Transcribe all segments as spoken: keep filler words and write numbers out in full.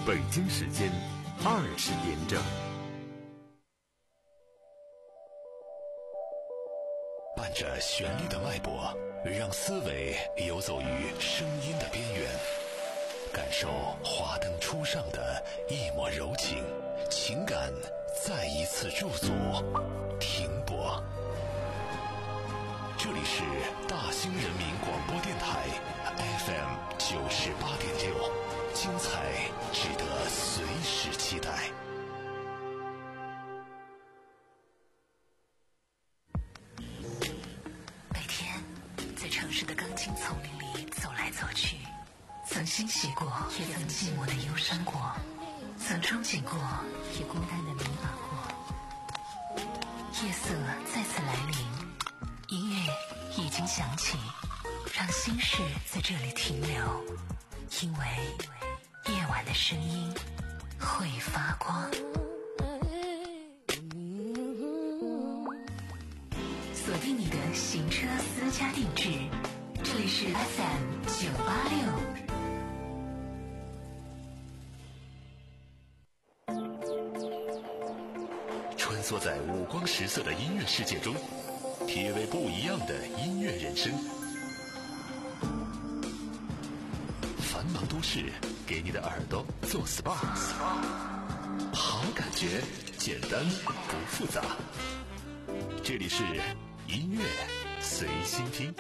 北京时间二十点整。 伴着旋律的脉搏，让思维游走于声音的边缘，感受华灯初上的一抹柔情，情感再一次驻足停泊。这里是大兴人民广播电台 F M 九十八点六，精彩值得随时期待。 每天在城市的钢筋丛林里走来走去，曾欣喜过，也曾寂寞的忧伤过，曾憧憬过，也孤单的迷茫过。夜色再次来临，音乐已经响起，让心事在这里停留，因为夜晚的声音会发光。锁定你的行车私家定制，这里是 F M 九八六。 穿梭在五光十色的音乐世界中，体味不一样的音乐人生。繁忙都市给你的耳朵做 S P A， 好感觉简单不复杂。这里是音乐随心听。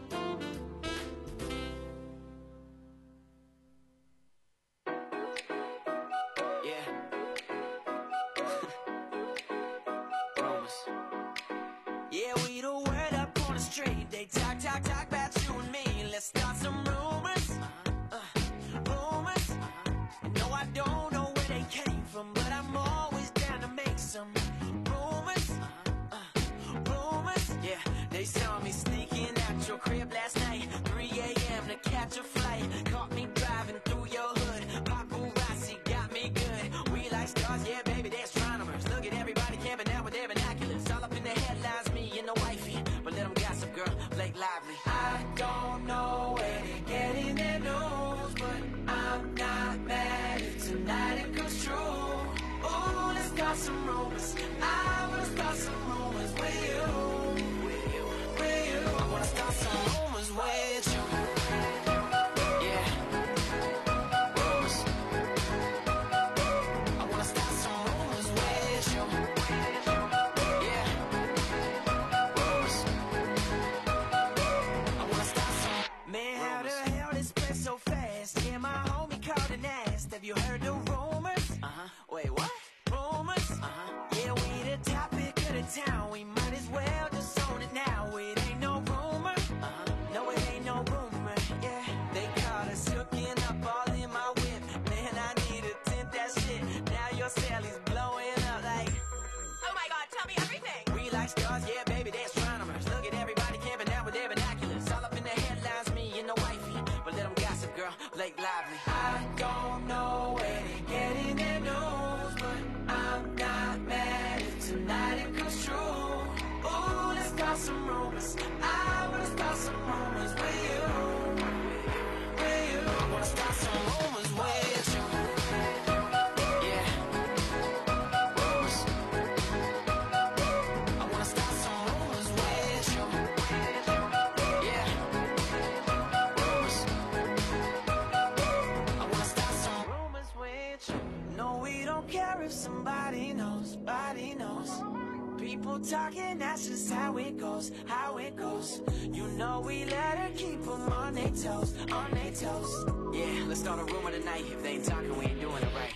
Talking, that's just how it goes, how it goes. You know we let her keep them on their toes, on their toes. Yeah, let's start a rumor tonight. If they ain't talking, we ain't doing it right.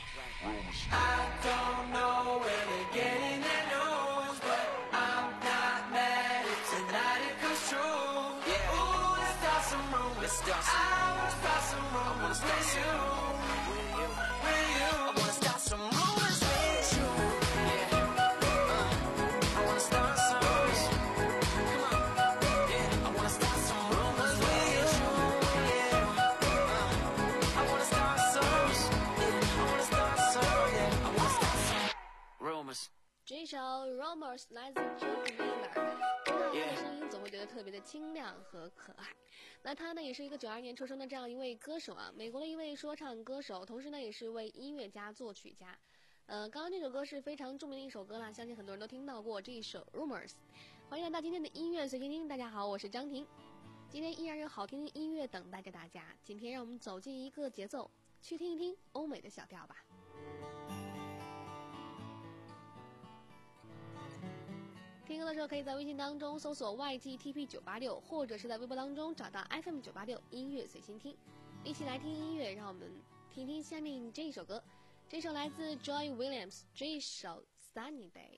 I don't know where they're getting their news, but I'm not mad if tonight it comes true. Yeah, ooh, let's start some rumors. Let's start some I wanna start some rumors with you, with you. I wanna start some rumors with you. 首 Rumors 来自 Joe Miller， 听到他的声音总会觉得特别的清亮和可爱。那他呢也是一个九二年出生的这样一位歌手啊，美国的一位说唱歌手，同时呢也是一位音乐家作曲家。呃，刚刚这首歌是非常著名的一首歌啦，相信很多人都听到过这一首 Rumors。 欢迎来到今天的音乐随心听，大家好，我是张婷，今天依然有好听的音乐等待着大家。今天让我们走进一个节奏，去听一听欧美的小调吧。听歌的时候可以在微信当中搜索 Y G T P 九八六， 或者是在微博当中找到 F M 九八六 音乐随心听，一起来听音乐。让我们听听下面这一首歌，这首来自 Joy Williams， 这一首 Sunny Day。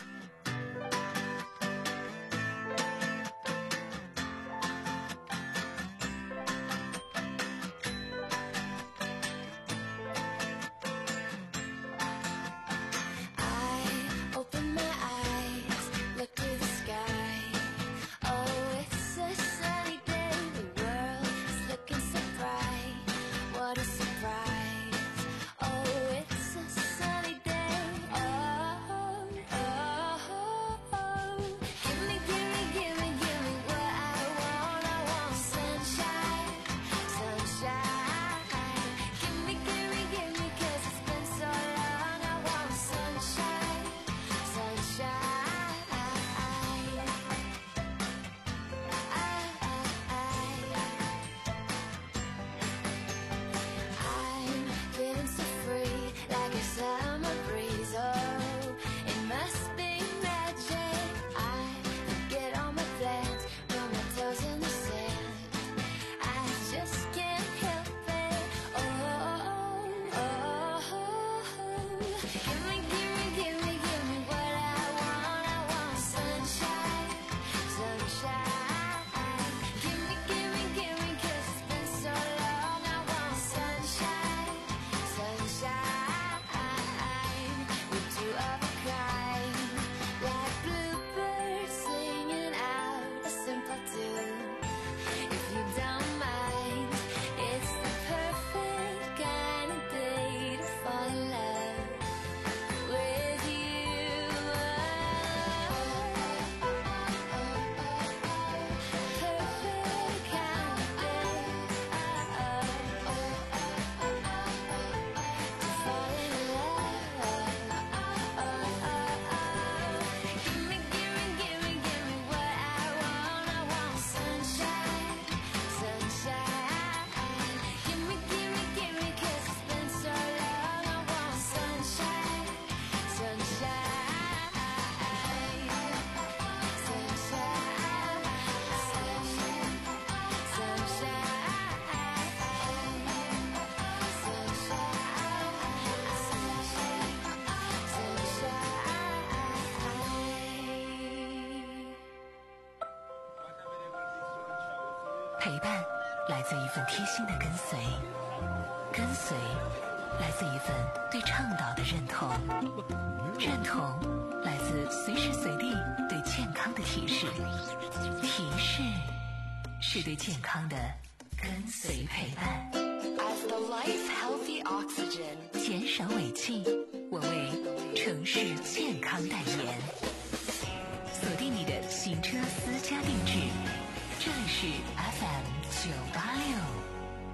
陪伴来自一份贴心的跟随，跟随来自一份对倡导的认同，认同来自随时随地对健康的提示，提示是对健康的跟随陪伴。 As the life healthy oxygen， 减少尾气，我为城市健康代言。锁定你的行车私家定制，这里是 F M 九八六。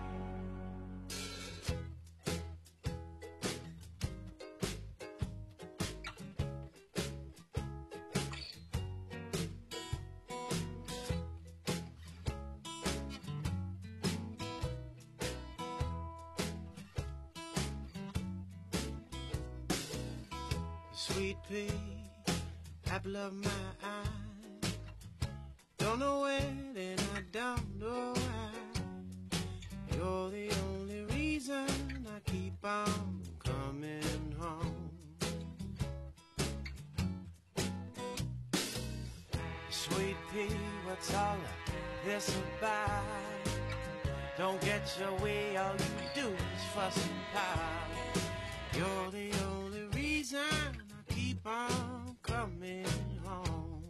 Sweet pea, apple of my eye. Don't know when and I don't know why. You're the only reason I keep on coming home. Sweet pea, what's all this about? Don't get your way, all you do is fuss and pout. You're the only reason I keep on coming home.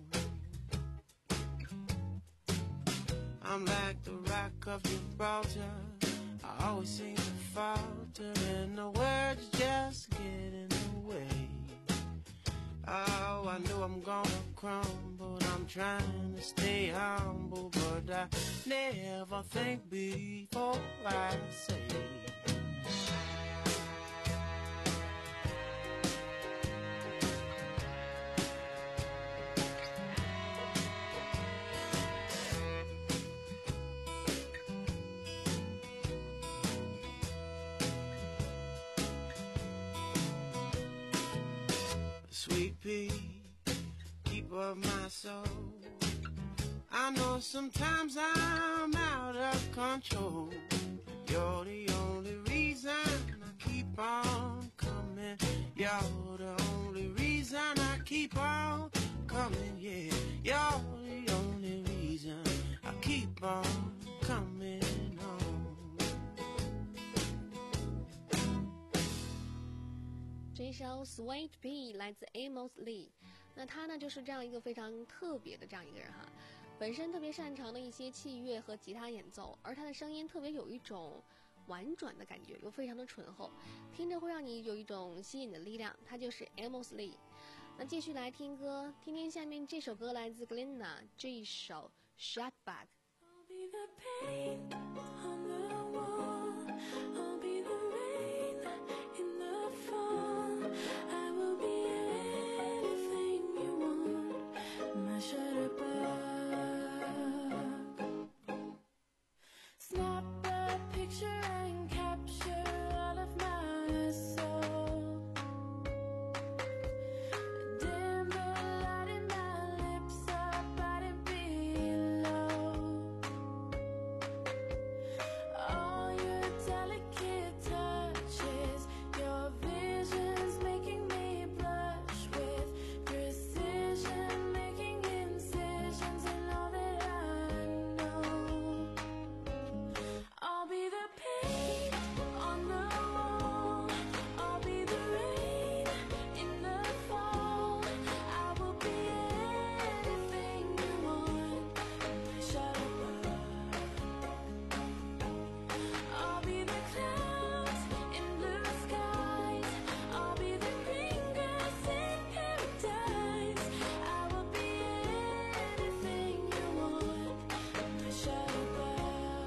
I'm like the rock of Gibraltar, I always seem to falter, and the words just get in the way. Oh, I know I'm gonna crumble. I'm trying to stay humble, but I never think before I say. Sweet pea, keep up my soul. I know sometimes I'm out of control. You're the only reason I keep on coming. You're the only reason I keep on coming, yeah. You're the only reason I keep on coming home. 这首 Sweet Pea 来自 Amos Lee， 那他呢就是这样一个非常特别的这样一个人哈，本身特别擅长的一些器乐和吉他演奏，而他的声音特别有一种婉转的感觉，又非常的醇厚，听着会让你有一种吸引的力量，他就是 Amos Lee。 那继续来听歌，听听下面这首歌来自 Glenna 这一首 Shut Back。 I'll be the paint on the wall, I'll be the rain in the fall, I will be anything you want, my shutterbug. Snap a picture and capture all of my soul. Dim the light in my lips up, but it below. All your delicate touches, your visions making me blush with precision, making incisions in all that I know. I'll be the paint on the wall, I'll be the rain in the fall, I will be anything you want, my shutterbug. I'll be the clouds in blue skies, I'll be the green grass in paradise, I will be anything you want, my shutterbug.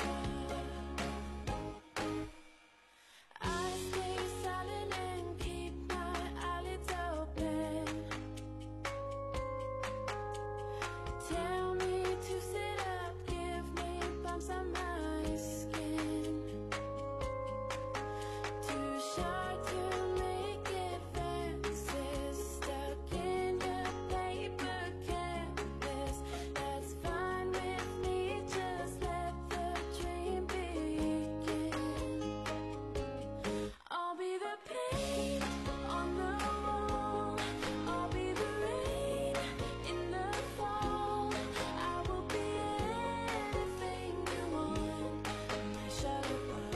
I stay silent and keep my eyelids open. Tell me to sit up, give me bumps on my skin. Too shy to make advances, stuck in your paper canvas. That's fine with me, just let the dream begin. I'll be the paint on the wall, I'll be the rain in the fall, I will be anything you want, my shutterbug.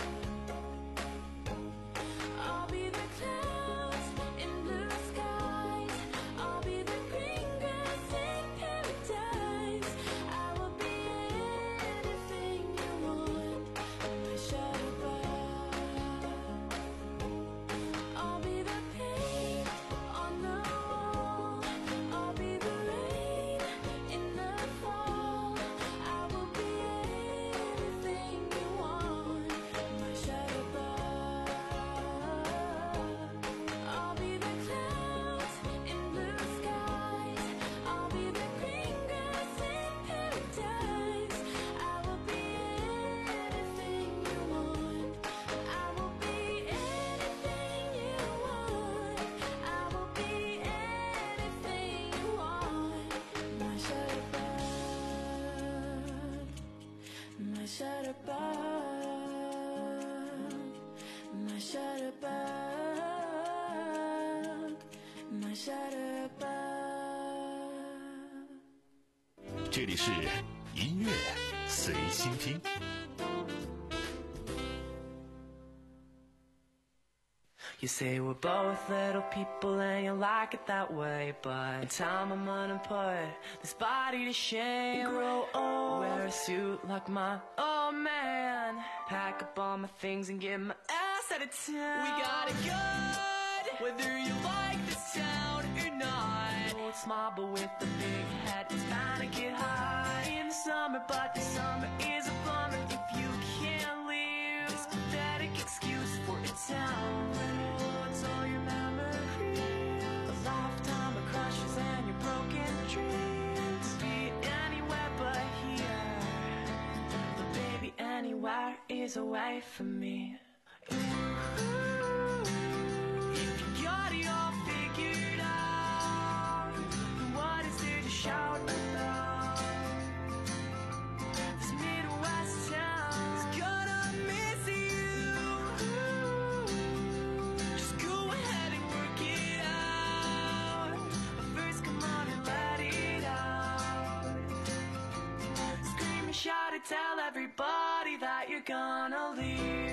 I'll be the clouds in blue skies, I'll be the green grass in paradise, I will be anything you want, my shutterbug. I'll be the paint on the wall, I'll be the rain in the fall, I will be anything you want, my shutterbug. I'll be the clouds in blue skies, I'll be the green grass in paradise, I will be anything you want, I will be anything you want, I will be anything you want, my shutterbug, my shutterbug, my shutterbug, my shutterbug. 这里是音乐随心听。 You say we're both little people and you like it that way, but in time I'm gonna put this body to shame. Grow old, wear a suit like mine, oh man, pack up all my things and get my ass out of town. We got it good, whether you like this town or not. it's marble with the big head. It's bound to get hot in the summer, but the summer is a bummer if you can't leave. This pathetic excuse for a town. Oh, it's all your memories, a lifetime of crushes and your broken dreams. Be anywhere but here, but baby, anywhere is away from me. If you got it all figured out, what is there to shout about? This Midwest town is gonna miss you. Just go ahead and work it out, but first come on and let it out. Scream and shout and tell everybody that you're gonna leave.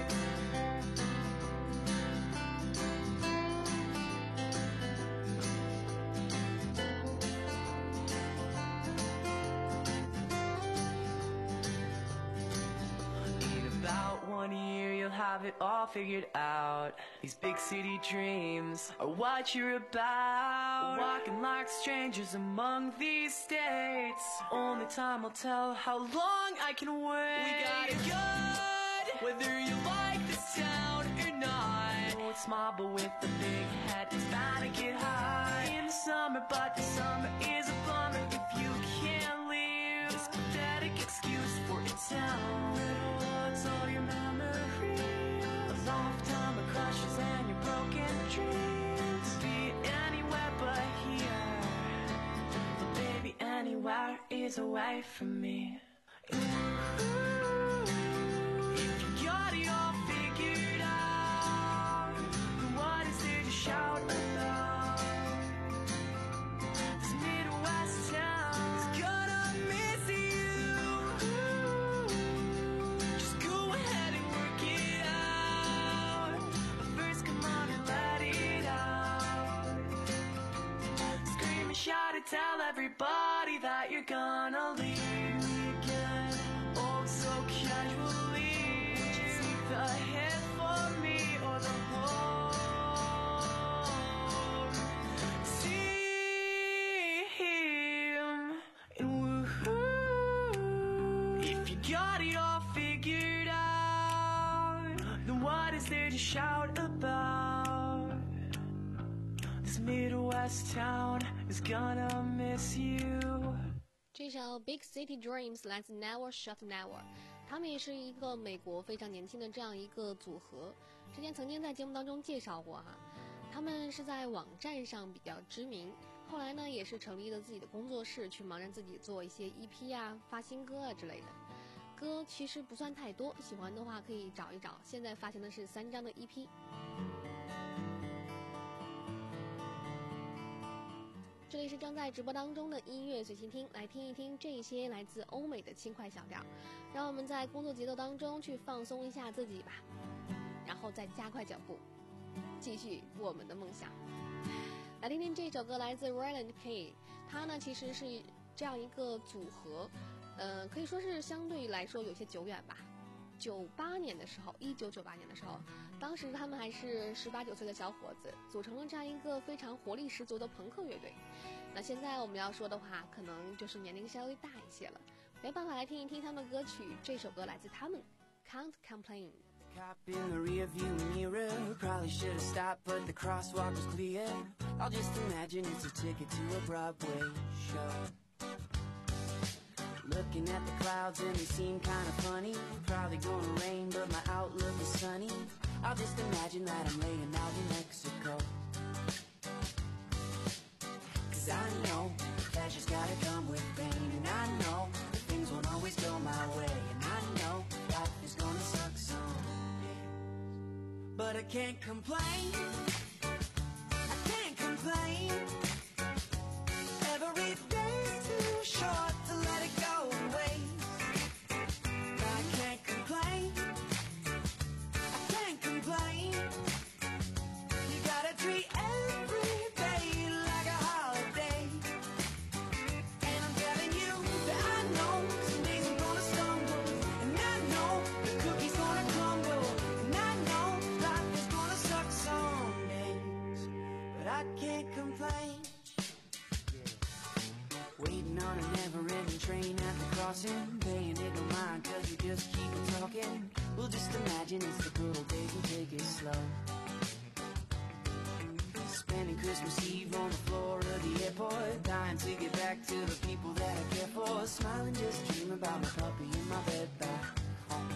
One year you'll have it all figured out. These big city dreams are what you're about. Walking like strangers among these states. Only time will tell how long I can wait. We got it good, whether you like this town or not. Oh, it's marble with the big head. It's bound to get hot in the summer, but the summer is a bummer if you can't leave. This pathetic excuse for a town. Oh, it's all your memories, a lifetime of crushes and your broken dreams. Be anywhere but here, but baby, anywhere is away from me. If you got it all figured out, what is there to shout about? This Midwest town is gonna miss you. Just go ahead and work it out, but first come on and let it out. Scream and shout and tell everybody that you're gonna leave. Again, oh so casually. Would you take the hit for me or the whole? See him and woohoo. If you got it all figured out, then what is there to shout about? This Midwest town is gonna miss you. 这首 Big City Dreams 来自 Never Shut Never， 他们也是一个美国非常年轻的这样一个组合，之前曾经在节目当中介绍过哈。他们是在网站上比较知名，后来呢也是成立了自己的工作室，去忙着自己做一些 E P 啊、发新歌啊之类的。歌其实不算太多，喜欢的话可以找一找，现在发行的是三张的 E P。这里是正在直播当中的音乐随心听，来听一听这些来自欧美的轻快小调，让我们在工作节奏当中去放松一下自己吧，然后再加快脚步，继续我们的梦想。来听听这首歌，来自 Ryland K， 他呢其实是这样一个组合，呃，可以说是相对来说有些久远吧。九八年的时候，一九九八年的时候，当时他们还是十八九岁的小伙子，组成了这样一个非常活力十足的朋克乐队。那现在我们要说的话，可能就是年龄稍微大一些了，没办法，来听一听他们的歌曲。这首歌来自他们 Can't Complain。 Cop in the rearview mirror, probably should have stopped, but the crosswalk was clear. I'll just imagine it's a ticket to a Broadway show. Looking at the clouds and they seem kind of funny. Probably gonna rain, but my outlook is sunny. I'll just imagine that I'm laying out in Mexico. Cause I know pleasure's gotta come with pain, and I know that things won't always go my way, and I know life is gonna suck someday. But I can't complain, I can't complain. Every day's too short to let it go and waste. I can't complain, I can't complain. You gotta treat every day like a holiday. And I'm telling you that I know some days I'm gonna stumble, and I know the cookie's gonna crumble, and I know life is gonna suck some days, but I can't complain. Yeah. crossing, paying it no mind, cause we just keep on talking. We'll just imagine it's the good old days and take it slow. Spending Christmas Eve on the floor of the airport, dying to get back to the people that I care for. Smiling, just dream about my puppy in my bed back home.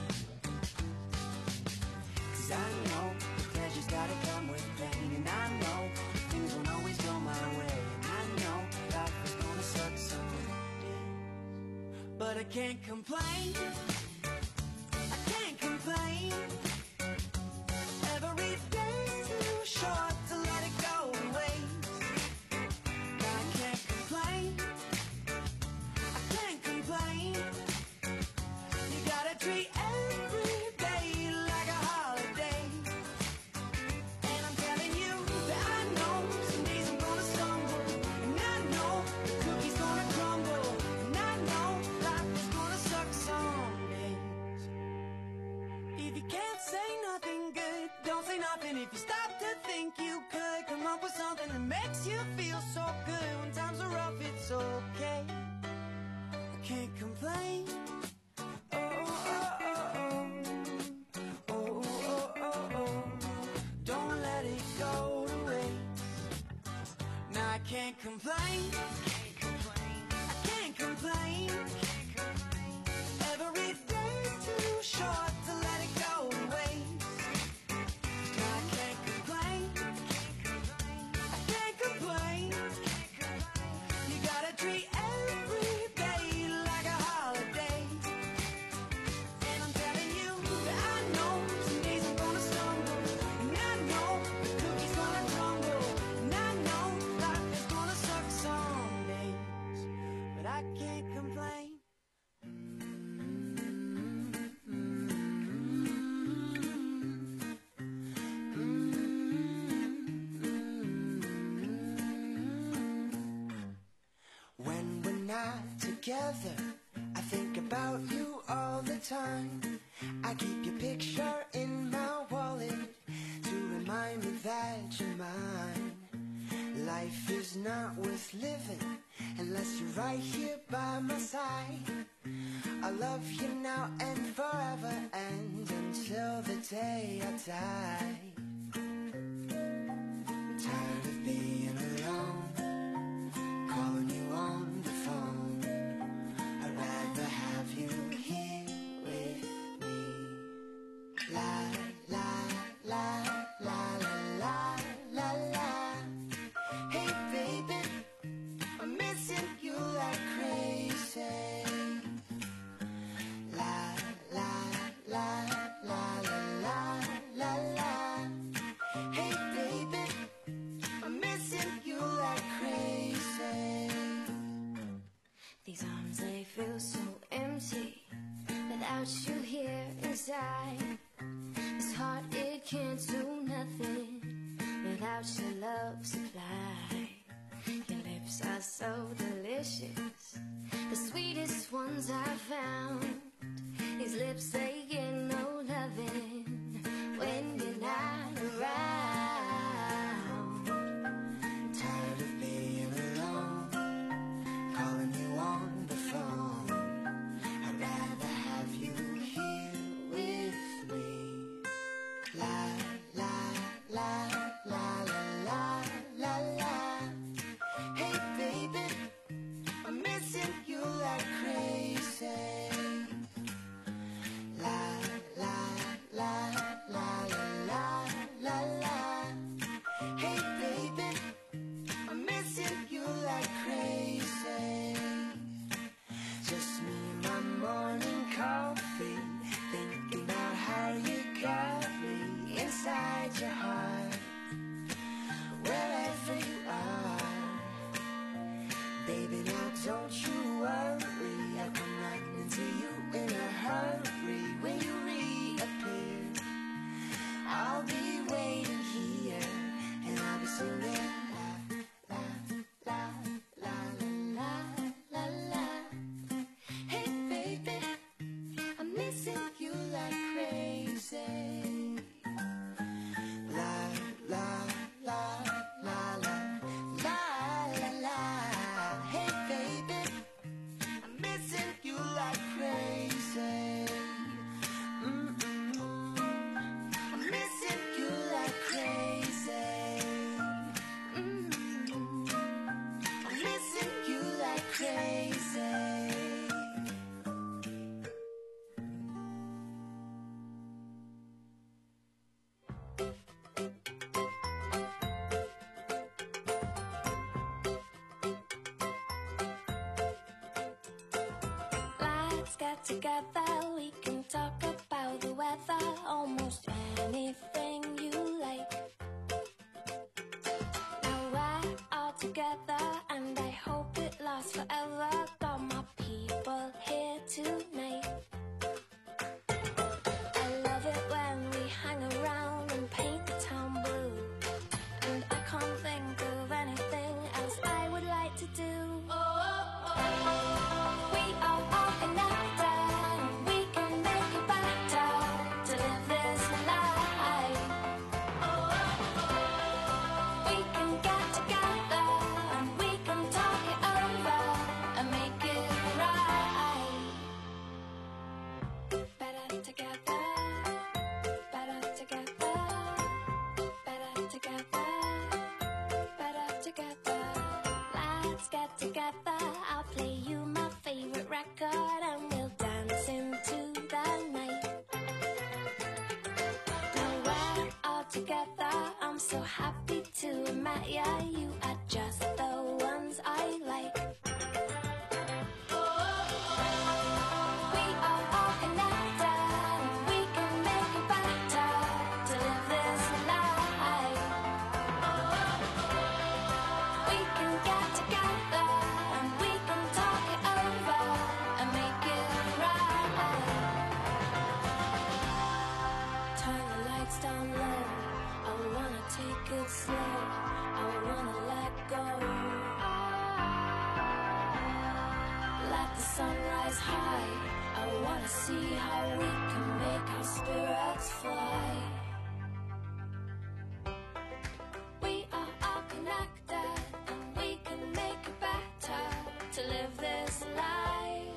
Cause I know the pleasure's gotta come with pain, and I know things won't always go my way, and I know life is gonna suck someday. But I can't complain, I can't complain. Every day's too short to let it go to waste. I can't complain, I can't complain. You gotta treat every day like a holiday. And I'm telling you that I know some days I'm gonna stumble, and I know the cookie's gonna crumble, and I know life is gonna suck some days. If you can't say nothing good, don't say nothing. If you stop to think you could come up with something that makes you feel so good when times are rough, it's okay. I can't complain. Oh, oh, oh, oh. Oh, oh, oh, oh. Don't let it go to waste. Now I can't complain, I can't complain. Every day's too short to let it go to waste. Now I can't complain, I can't complain. You gotta treat every day like a holiday. And I'm telling you that I know some days I'm gonna stumble, and I know the cookie's gonna crumble, and I know life is gonna suck some days. But I can't complain. When we're not together, I think about you all the time. I keep your picture in my wallet to remind me that you're mine. Life is not worth living unless you're right here by my side. I love you now and forever, and until the day I die. I'm tired of being alone, calling you on the phone. I'd rather have you here with me. La la la la la la la la. Hey baby, I'm missing you like crazy. La la la la la la la la. Hey baby, I'm missing you like crazy. These arms, they feel so empty without you here inside. This heart, it can't do nothing without your love supply. Your lips are so delicious, the sweetest ones I've found. These lips, they get no loving when you're not around. Tired of being alone, calling you on the phone. I'd rather have you here with me. La la la la la la la la. Hey baby, I'm missing you like crazy. La got together, we can talk about the weather, almost anything you like. Now we're all together, and I hope it lasts forever. Got my people here tonight. I love it when we hang around and paint the town blue, and I can't think of anything else I would like to do. We are all connected, we can make it better to live this life. We can get together and we can talk it over and make it right. Better together, better together, better together, better together. Let's get together, I'll play you my favorite record and we'll dance into the night. Now we're all together, I'm so happy to have met ya. You are just the ones I like. We are all connected, we can make it better to live this life. We can get together and we can talk it over and make it right. Turn the lights down low, I wanna take it slow, I wanna let go. Let the sun rise high, I wanna see how we can make our spirits fly. We are all connected and we can make it better to live this life.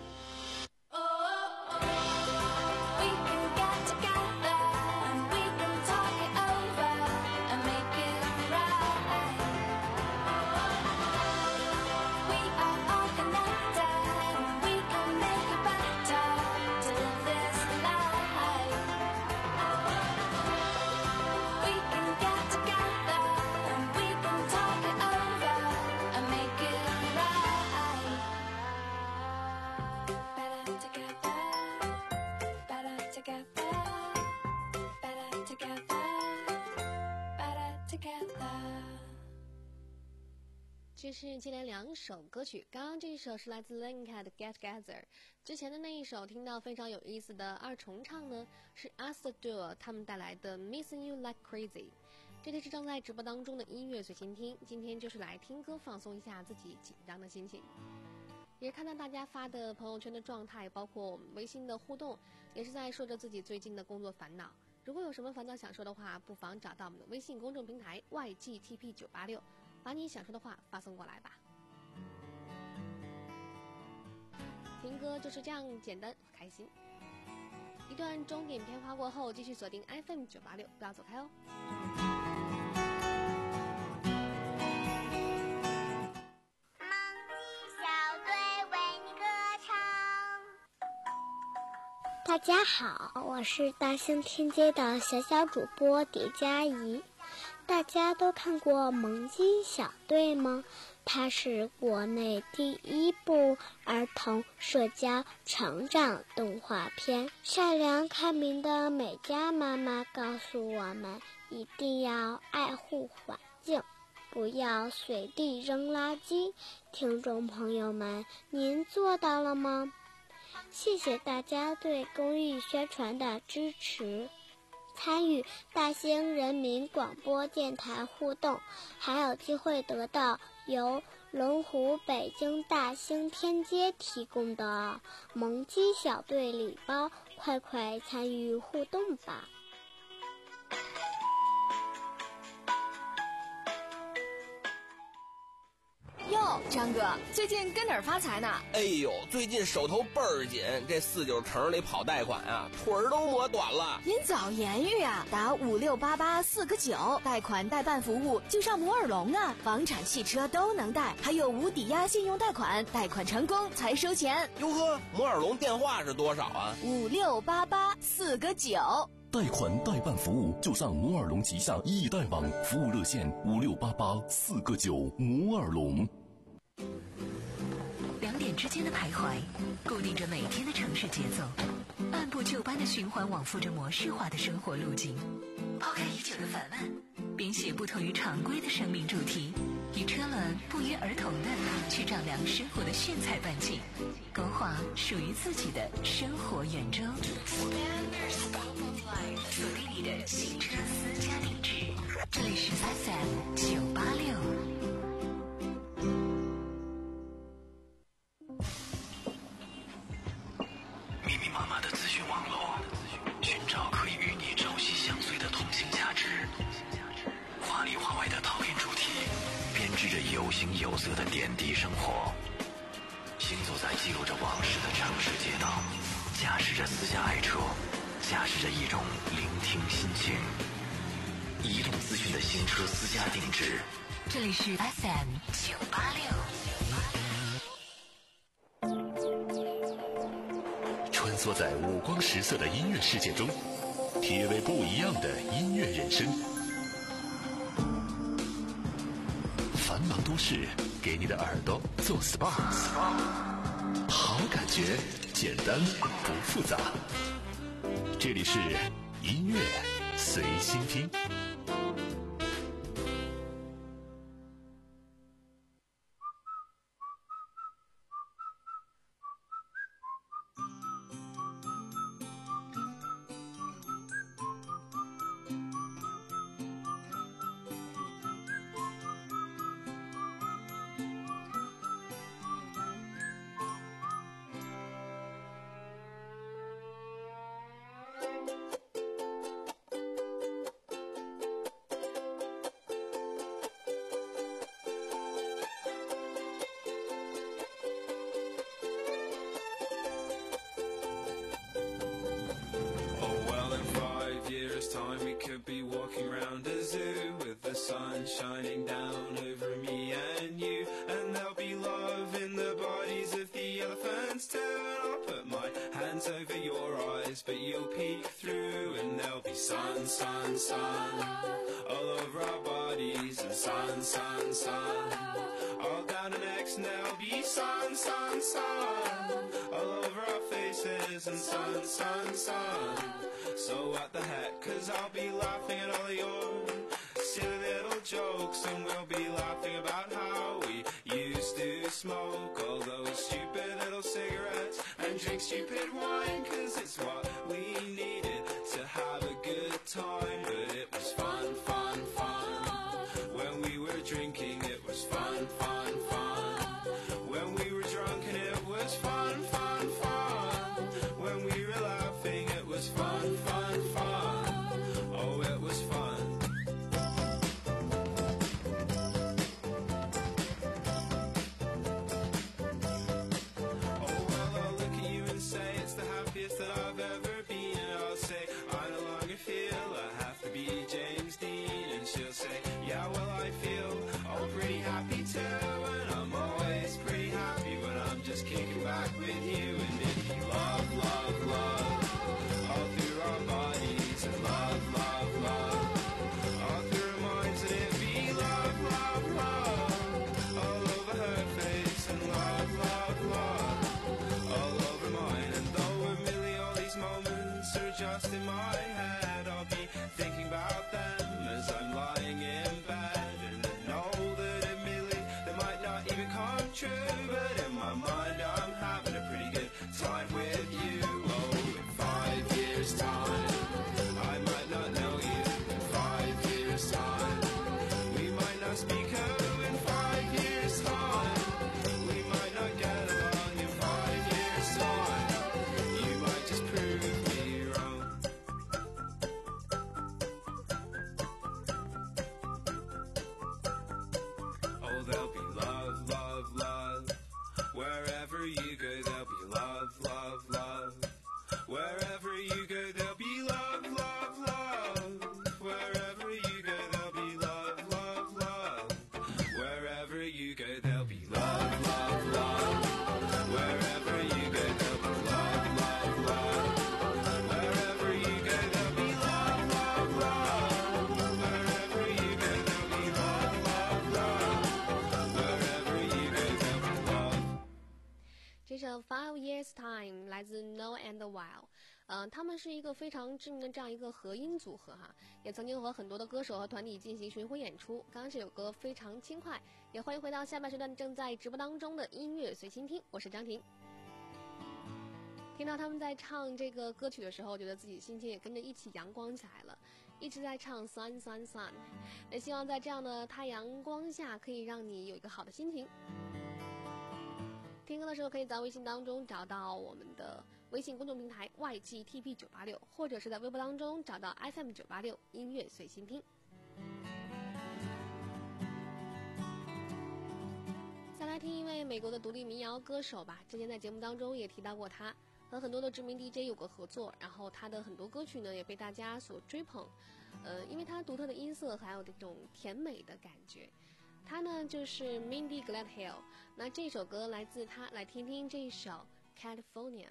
We can get together and we can talk it over and make it right. We are all connected and we can make it better to live this life. We can get together and we can talk it over and make it right. Better together, better together, better together, better together. 这是接连两首歌曲，刚刚这一首是来自 Linka 的 Get Together， 之前的那一首听到非常有意思的二重唱呢，是 Us The Duo 他们带来的 Missing You Like Crazy。这里是正在直播当中的音乐随心听，今天就是来听歌放松一下自己紧张的心情。也看到大家发的朋友圈的状态，包括我们微信的互动，也是在说着自己最近的工作烦恼。如果有什么烦恼想说的话，不妨找到我们的微信公众平台 Y G T P 九八六，把你想说的话发送过来吧。听歌就是这样简单开心。一段钟点片花过后，继续锁定 F M 九八六，不要走开哦。 大家好，我是大兴天街的小小主播蝶佳怡。大家都看过《萌鸡小队》吗？它是国内第一部儿童社交成长动画片。善良开明的美嘉妈妈告诉我们，一定要爱护环境，不要随地扔垃圾。听众朋友们，您做到了吗？谢谢大家对公益宣传的支持。参与大兴人民广播电台互动，还有机会得到由龙湖北京大兴天街提供的萌鸡小队礼包，快快参与互动吧。 哟，张哥，最近跟哪儿发财呢？ 哎呦，最近手头倍儿紧，这四九城里跑贷款啊，腿儿都磨短了。 您早言语啊，打五六八八四个九，贷款代办服务就上摩尔龙啊，房产、汽车都能贷，还有无抵押信用贷款，贷款成功才收钱。 哟呵，摩尔龙电话是多少啊？ 五六八八四个九。 贷款代办服务就上摩尔龙旗下易贷网，服务热线五六八八四个九，摩尔龙。 两点点之间的徘徊，固定着每天的城市节奏，按部就班的循环往复着模式化的生活路径。抛开已久的烦闷，编写不同于常规的生命主题，与车轮不约而同的去丈量生活的炫彩半径，勾画属于自己的生活圆周。锁定你的行车私家定制，这里是 F M 九八六。 密密麻麻的资讯网络，寻找可以与你朝夕相随的通行价值。华里华外的讨厌主题，编织着有形有色的点滴生活。行走在记录着往事的城市街道，驾驶着私家爱车，驾驶着一种聆听心情。移动资讯的新车私家定制， 这里是 F M 九八六。 穿梭在五光十色的音乐世界中，体味不一样的音乐人生。繁忙都市，给你的耳朵做 S P A， 好感觉，简单不复杂。这里是音乐随心听。 Time we could be walking around a zoo with the sun shining down over me and you, and there'll be love in the bodies of the elephants too, and I'll put my hands over your eyes but you'll peek through, and there'll be sun, sun, sun all over our bodies, and sun, sun, sun all down our necks, and there'll be sun, sun, sun all over our faces, and sun, sun, sun. So what the heck, cause I'll be laughing at all of your silly little jokes, and we'll be laughing about how we used to smoke all those stupid little cigarettes and drink stupid wine, cause it's what we needed to have a good time. But it was fun, fun, fun. When we were drinking it was fun, fun, fun. When we were drunk and it was fun, fun, fun. When we were laughing it was fun, fun, fun. Oh, it was fun. Oh, well, I'll look at you and say it's the happiest that I've ever been. 来自 No and While， 嗯、呃，他们是一个非常知名的这样一个合音组合哈，也曾经和很多的歌手和团体进行巡回演出。刚刚这首歌非常轻快，也欢迎回到下半时段正在直播当中的音乐随心听，我是张婷。听到他们在唱这个歌曲的时候，觉得自己心情也跟着一起阳光起来了，一直在唱 sun sun sun， 也希望在这样的太阳光下可以让你有一个好的心情。听歌的时候可以在微信当中找到我们的微信公众平台 Y G T P 九八六， 或者是在微博当中找到 F M 九八六 音乐随心听。再来听一位美国的独立民谣歌手吧，之前在节目当中也提到过他，和很多的知名 D J 有过合作，然后他的很多歌曲呢也被大家所追捧，呃，因为他独特的音色还有这种甜美的感觉。他呢就是 Mindy Gledhill， 那这首歌来自他，来听听这一首 California。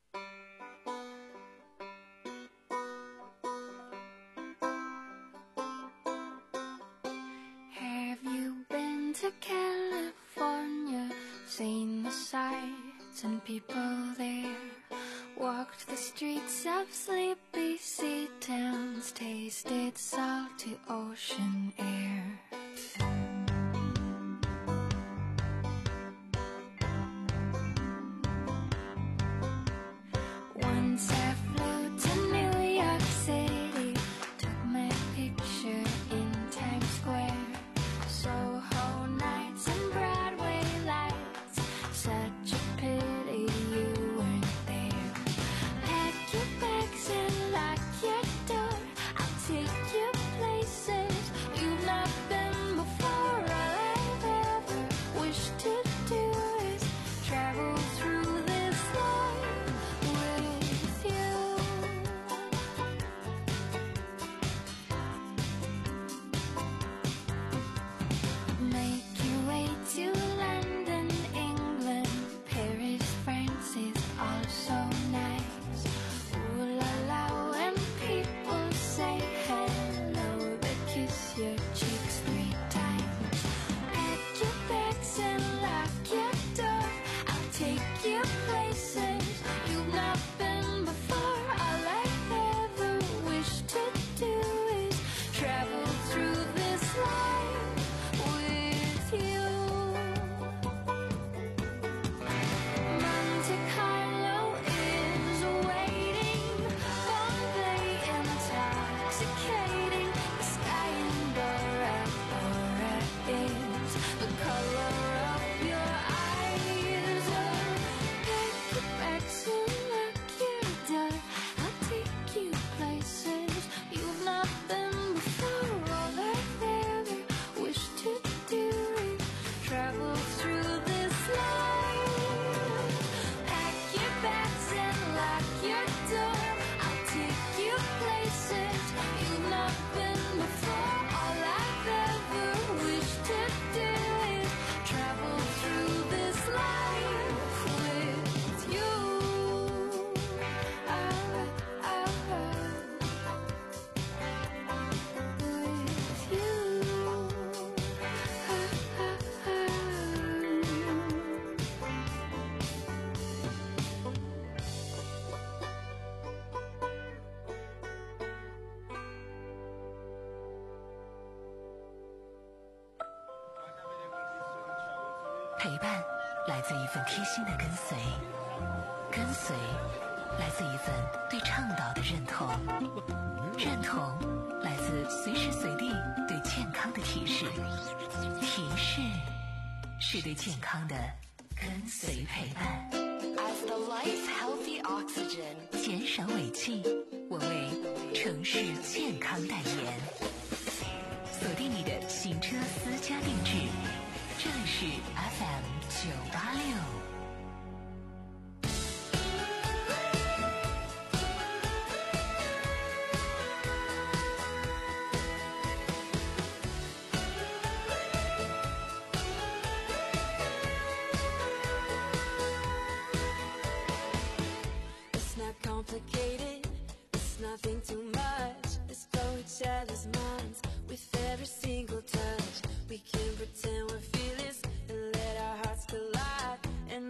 Have you been to California? Seen the sights and people there? Walked the streets of sleepy sea towns, tasted salty ocean air. Once I flew to New York City, took my picture in Times Square. Soho nights and Broadway lights, such a pity you weren't there. Pack your bags and lock your door, I'll take you places you've not been before. All I've ever wished to do is travel through this life with you. Make your way to London, England, Paris, France is also nice. Ooh la la, when people say hello, they kiss your cheeks three times. Pack your bags and lock your door, I'll take you places you've not been before. All I've ever wished to do is travel through this life with you. Monte Carlo is waiting, Bombay intoxicating, the sky in Bora Bora is the color of your eyes. Oh, pack your bags and lock your door, I'll take you places you've not been before. All I've ever wished to do is travel through this life. Pack your bags and lock your door, I'll take you places you've not been before. All I've ever wished to do is travel through this life with you. Ah, ah, ah. With you. Ah, ah, ah. 陪伴来自一份贴心的跟随，跟随来自一份对倡导的认同，认同来自随时随地对健康的提示，提示是对健康的跟随陪伴。 As the life healthy oxygen， 减少尾气，我为城市健康代言。锁定你的行车私家定制，这里是 F M 九八六。 It's not complicated, it's nothing too much. Let's blow each other's minds with every single touch. We can pretend we're fearless and let our hearts collide. And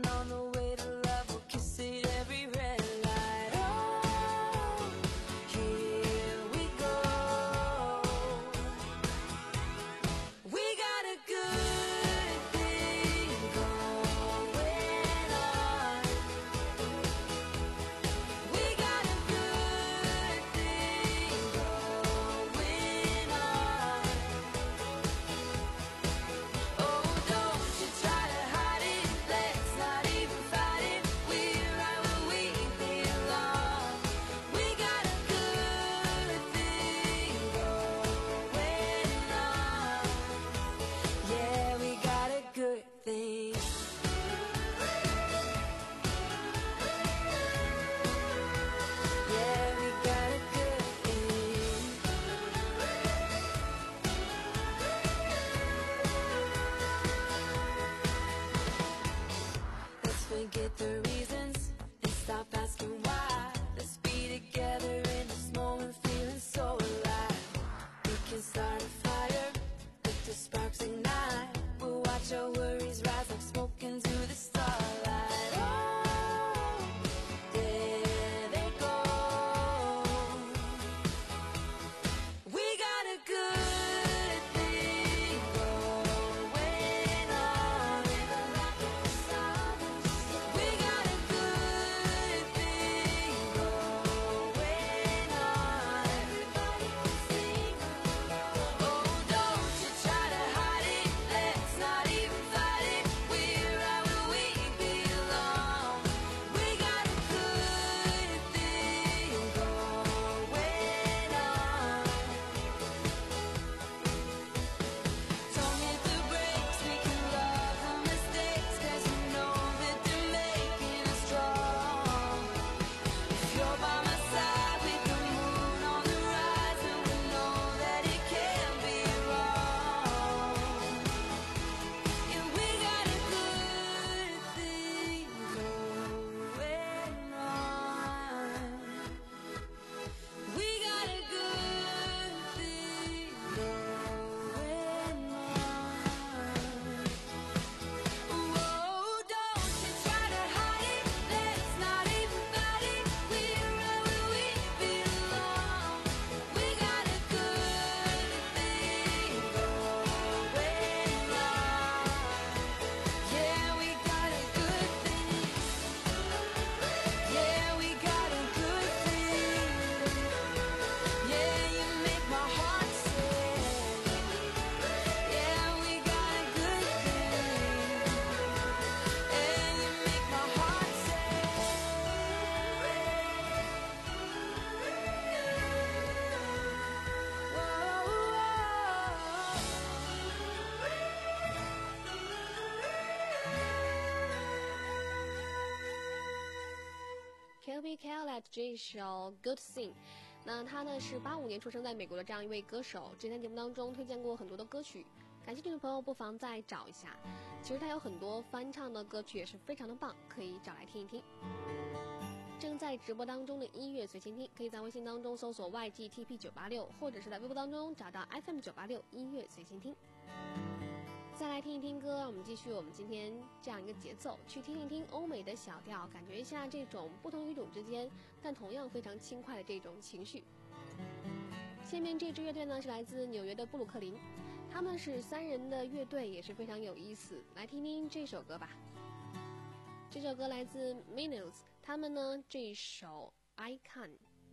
Toby Keith 这一首 Good Thing。那他呢是八五年出生在美国的这样一位歌手，之前节目当中推荐过很多的歌曲，感兴趣的朋友不妨再找一下。其实他有很多翻唱的歌曲也是非常的棒，可以找来听一听。正在直播当中的音乐随心听，可以在微信当中搜索 Y G T P 九八六，或者是在微博当中找到 F M 九八六音乐随心听。再来听一听歌，让我们继续我们今天这样一个节奏，去听一听欧美的小调，感觉一下这种不同语种之间但同样非常轻快的这种情绪。下面这支乐队呢是来自纽约的布鲁克林，他们是三人的乐队，也是非常有意思。来听听这首歌吧，这首歌来自 Minus， 他们呢这一首 I Can。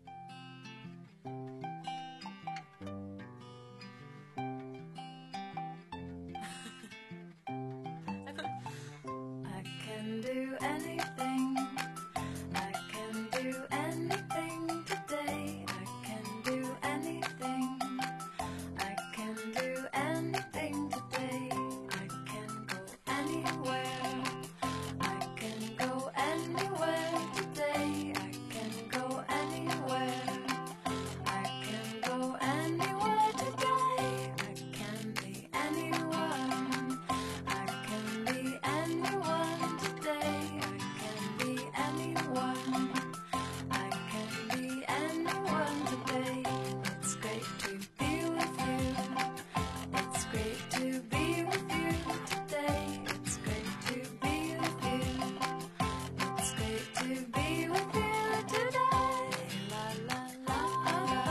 Do anything, I can do anything today. I can do anything, I can do anything today. I can go anywhere, I can go anywhere today. I can go anywhere, I can go anywhere today. I can be anyone, I can be anyone today. I can be anyone, I can be anyone today. It's great to be with you, it's great to be with you today. It's great to be with you, it's great to be with you today. La la la la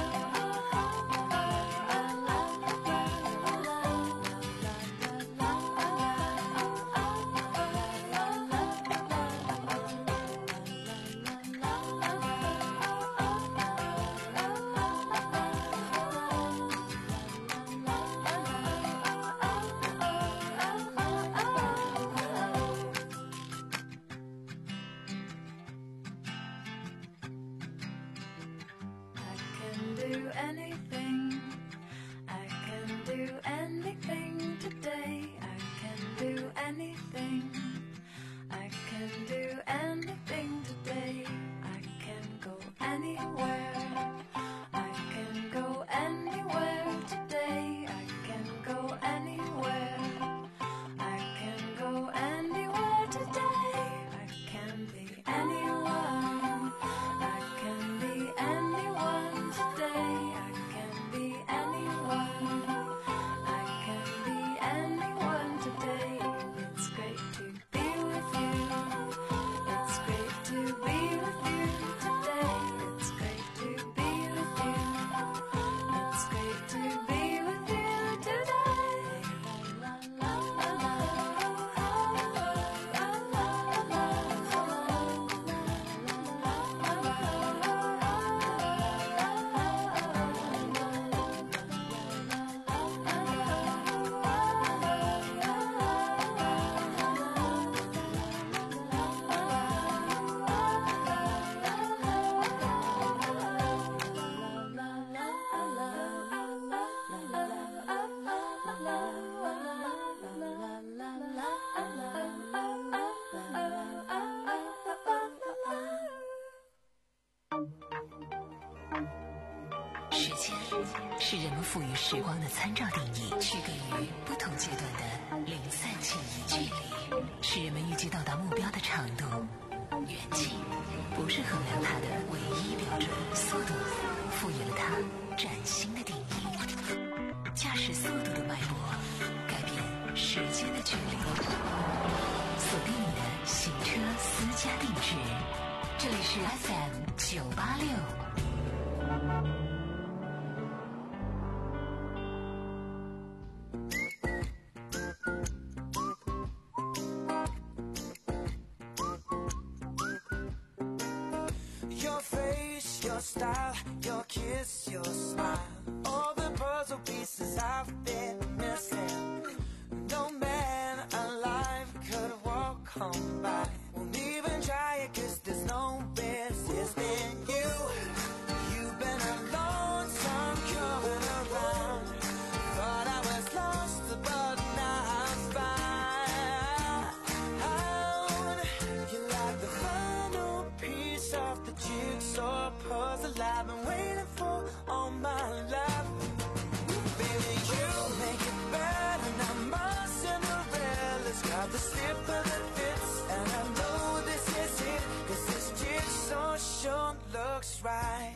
do anything, I can do anything today. I can do anything, I can do anything today. I can go anywhere, I can go anywhere today. I can go anywhere, I can go anywhere today. I can be anyone, I can be anyone today. I can be anyone, I can be anyone today. It's great to be with you, it's great to be with you today. It's great to be with you, it's great to be with you today. La la la 时间是人们赋予时光的参照定义，区隔于不同阶段的零散记忆。距离是人们预计到达目标的长度，远近不是衡量它的唯一标准。速度赋予了它崭新的定义，驾驶速度的脉搏改变时间的距离。锁定你的行车私家定制，这里是 F M 九八六。 Your face, your style, your kiss, your smile, all the puzzle pieces I've been missing. No man alive could walk on by, won't even try it 'cause there's no resisting you. You've been a lonesome coming around, thought I was lost but now I'm found. You're like the final piece of the jigsaw. slip of the fits, and I know this is it, 'cause this jigsaw sure looks right.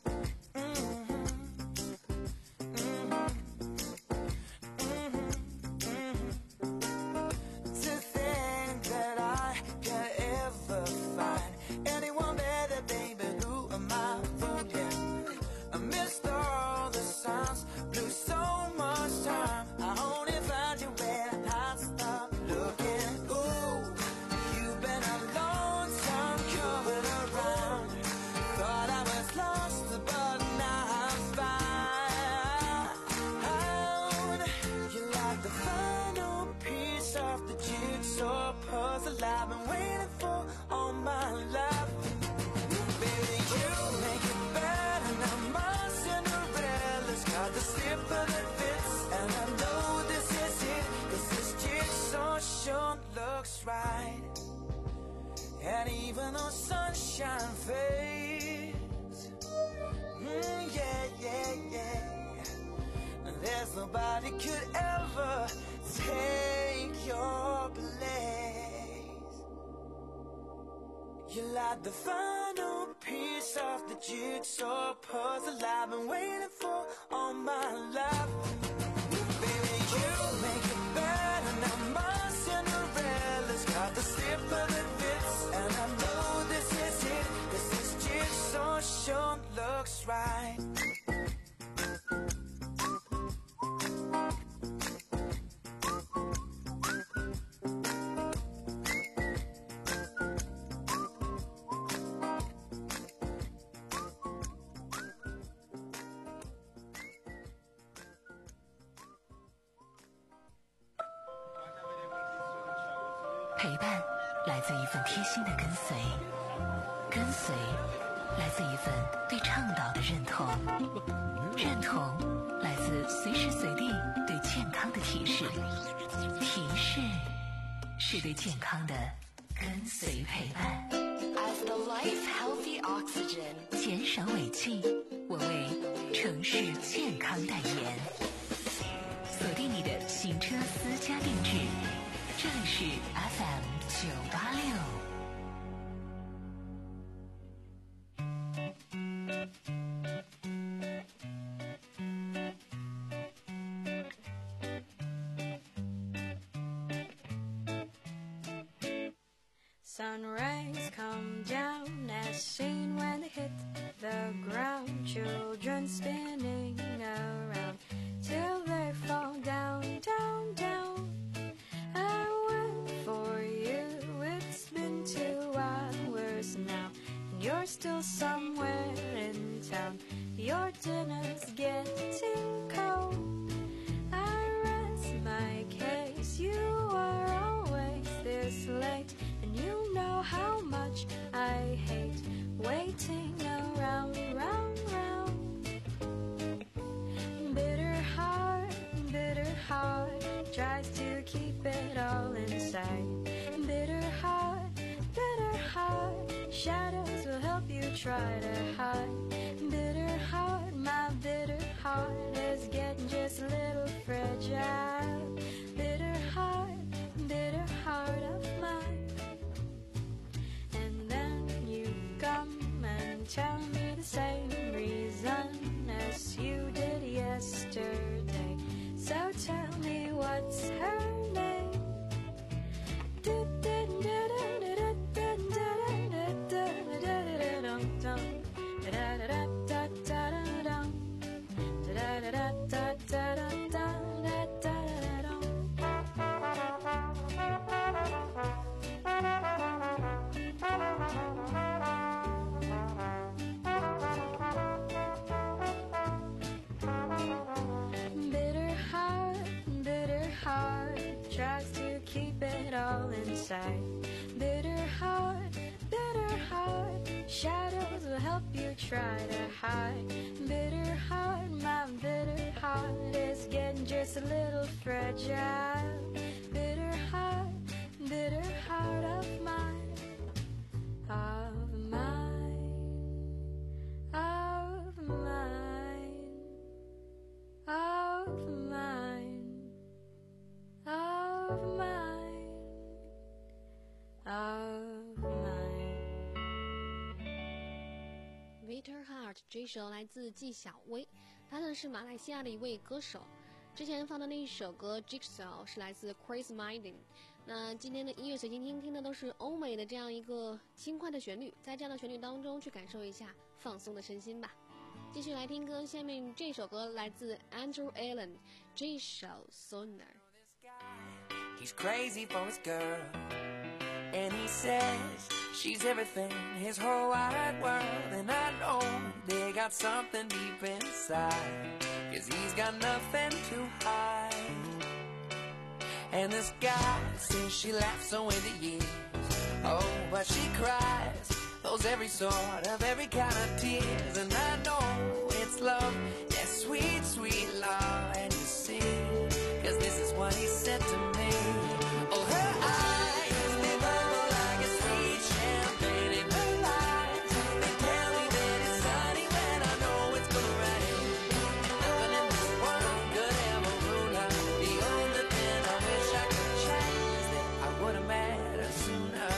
I've been waiting for all my life. Baby, you make it better. Now my Cinderella's got the slip of the fits, and I know this is it, 'cause this jigsaw sure looks right. And even though sunshine fades, mm, yeah, yeah, yeah, there's nobody could ever take your place. You're like the final piece of the jigsaw puzzle I've been waiting for all my life. Baby, you make it better. Now my Cinderella's got the slip of the fits, and I know this is it, 'cause this jigsaw sure looks right. 陪伴来自一份贴心的跟随，跟随来自一份对倡导的认同，认同来自随时随地对健康的提示，提示是对健康的跟随陪伴。 As the life healthy oxygen， 减少尾气，我为城市健康代言。锁定你的行车私家定制，这里是 F M 九八六。 Sunrise come down as seen when they hit the ground. Children spinning around till they fall down, down, down. I went for you, it's been two hours now, and you're still somewhere in town. Your dinner's getting cold. I rest my case, you are always this late. You know how much I hate waiting around, round, round. Bitter heart, bitter heart tries to keep it all inside. Bitter heart, bitter heart, shadows will help you try to hide. Bitter heart, my bitter heart is getting just a little fragile. Bitter heart, bitter heart of mine. Come and tell me the same reason as you did yesterday. So tell me what's her name. Bitter heart, bitter heart, shadows will help you try to hide. Bitter heart, my bitter heart is getting just a little fragile. Bitter heart, bitter heart of mine, of mine, of mine, of mine, of mine. Heart 这首来自纪晓薇，她呢是马来西亚的一位歌手。之前放的那一首歌 Jigsaw 是来自 Chris Martin。那今天的音乐随机听听的都是欧美的这样一个轻快的旋律，在这样的旋律当中去感受一下放松的身心吧。继续来听歌，下面这首歌来自 Andrew Allen 这首 Sooner。 He's crazy for his girl, and he says she's everything, his whole wide world. And I know they got something deep inside, 'cause he's got nothing to hide. And this guy says she laughs away the years, oh, but she cries those every sort of every kind of tears. And I know it's love, yeah, sweet, sweet love. And you see, 'cause this is what he said to me. Oh, her eyes, they bubble like a sweet champagne. In her eyes, they tell me that it's sunny when I know it's gonna rain. And nothing in this world could ever ruin her. The only thing I wish I could change is that I would have met her sooner.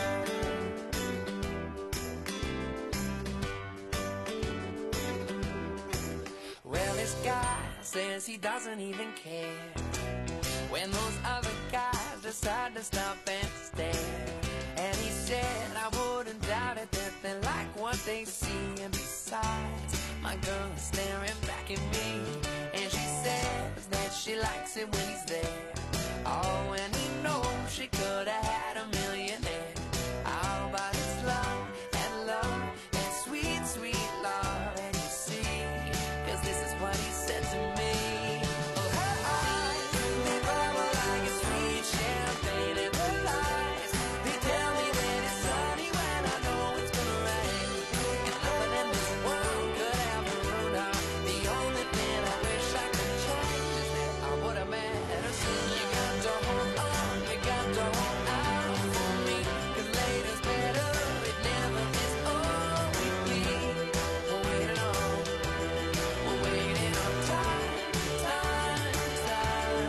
Well, this guy says he doesn't even care when those other guys decide to stop and stare. And he said I wouldn't doubt it that they like what they see. And besides, my girl is staring back at me, and she says that she likes it when he's there. Oh, and he knows she could have had a millionaire. Oh, but it's love and love and sweet, sweet love. And you see, 'cause this is what he said to me. Oh, her eyes, they bubble like a sweet champagne. And her eyes, they tell me that it's sunny when I know it's gonna rain. And nothing in this world could ever ruin her. The only thing I wish I could change is that I would have met her soon. You got to hold on, you got to hold out for me, 'cause later's better, it never is. Oh, we bleed, we're waiting on, we're waiting on time, time, time.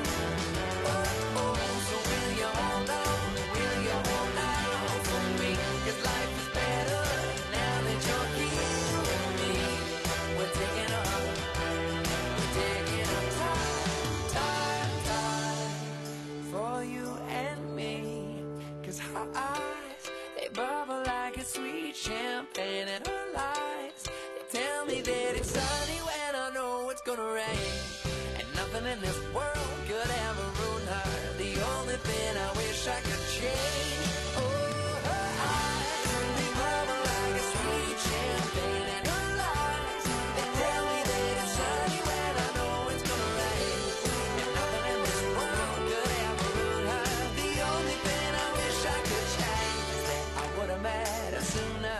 Oh, oh, so will you hold on, will you hold out for me, 'cause life is better now that you're here with me. We're taking on, we're taking on time, time, time for you and me. 'Cause her eyes, they bubble like a sweet champagne. And her lies, they tell me that it's sunny when I know it's gonna rain. And nothing in this world could ever ruin her. The only thing I wish I could change. Oh, her eyes, they bubble like a sweet champagne. And her lies, they tell me that it's sunny when I know it's gonna rain. And nothing in this world could ever ruin her. The only thing I wish I could change is that I would have met her sooner.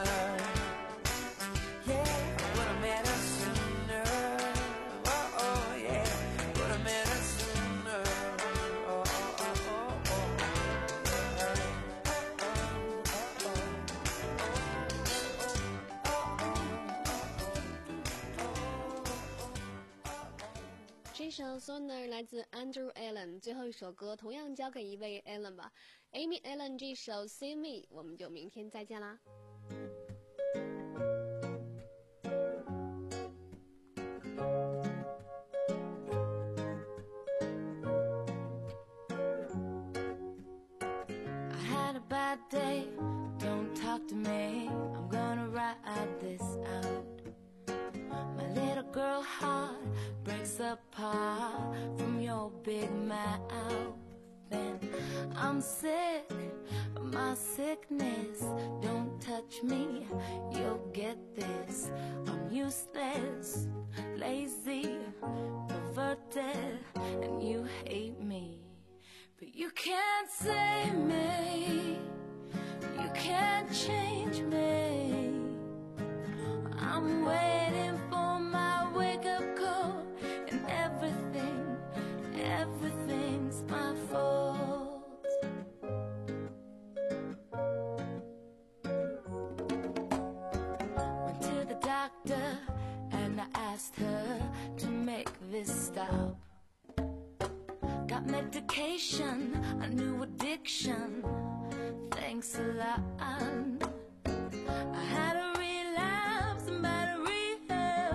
Yeah, I would have met her sooner. Oh, oh, yeah, would have met her sooner. Oh, oh, oh, oh, oh. 这首 Sooner 来自 Andrew Allen， 最后一首歌同样交给一位 Allen 吧 ，Amy Allen 这首 See Me， 我们就明天再见啦。 I had a bad day, don't talk to me, I'm gonna ride this out. My little girl heart breaks apart from your big mouth. Then I'm sick of my sickness, don't touch me, you'll get this. I'm useless, lazy, perverted, and you hate me. But you can't save me, you can't change me. I'm waiting for my wake-up call, and everything, everything's my fault. Went to the doctor and I asked her to make this stop. Got medication, a new addiction, thanks a lot. I had a relapse, I'm at a rehab.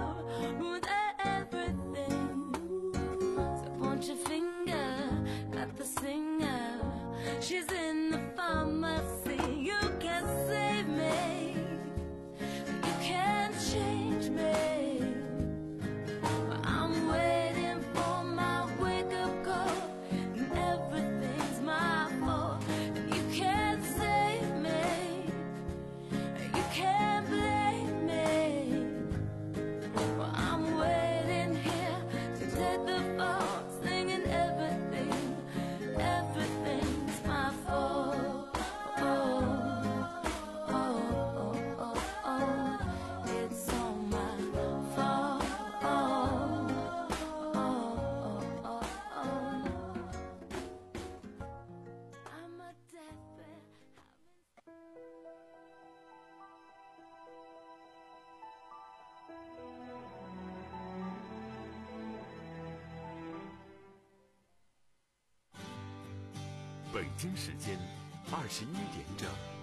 北京时间二十一点整。